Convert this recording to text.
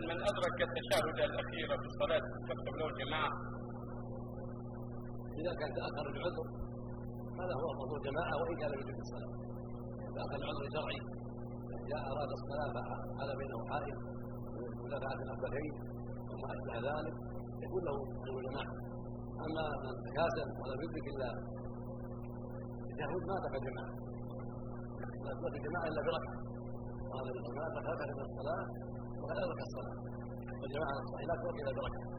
من أدرك التشهد الأخير في الصلاة تكتب له الجماعة؟ إذا كان تأخر العذر هذا هو أفضل الجماعة وإن كان يدرك الصلاة. إذا كان العذر شرعي جاء أراد الصلاة فحال بينه حائل مدافعة الأخبثين وما أشبه ذلك يكون له الجماعة. أما من تكاسل ولم يدرك إلا التشهد ما دخل الجماعة، لا تدرك الجماعة إلا بركعة. قال النبي صلى الله عليه وسلم: من الصلاة وقد أدرك الصلاة، والجماعة الصحيحة لا تدرك إلا بركعة.